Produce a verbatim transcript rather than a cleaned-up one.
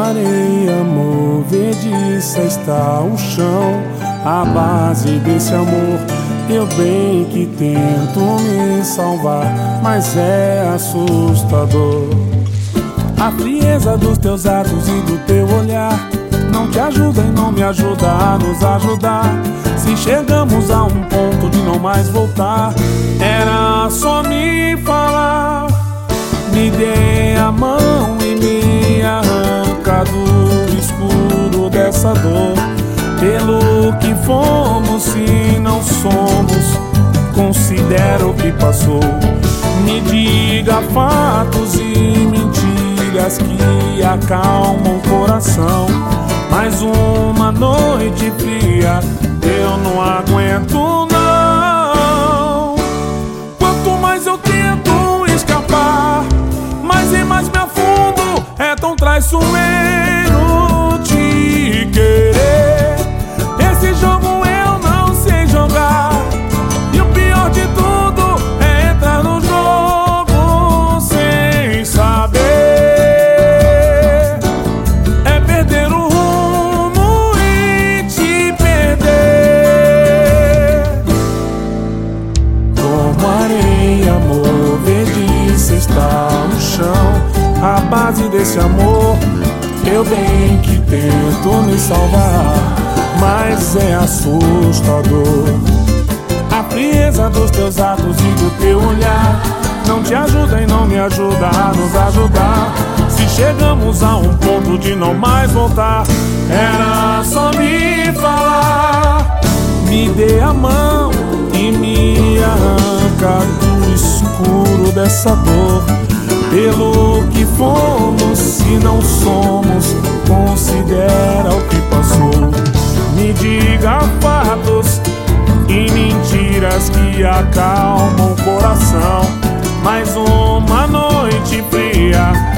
areia movediça está o chão. A base desse amor, eu bem que tento me salvar, mas é assustador. A frieza dos teus atos e do teu olhar não te ajuda e não me ajuda a nos ajudar. Se chegamos a um ponto de não mais voltar, era só me falar. Me dê a mão e me arranca do escuro dessa dor. Pelo que fomos, se não somos, considera o que passou. Me diga fatos e mentiras que acalmam o coração. Mais uma noite fria, eu não aguento não. Quanto mais eu tento escapar, mais e mais me afundo. É tão traiçoeiro te querer. Esse jogo eu não sei jogar, e o pior de tudo é entrar no jogo sem saber. É perder o rumo e te perder. Como areia movediça está no chão, a base desse amor, eu bem que tento me salvar, mas é assustador. A frieza dos teus atos e do teu olhar não te ajuda e não me ajuda a nos ajudar. Se chegamos a um ponto de não mais voltar, era só me falar. Me dê a mão e me arranca do escuro dessa dor. Pelo que fomos, se não somos, considera o que passou. Me diga fatos e mentiras que acalmam o coração. Mais uma noite fria,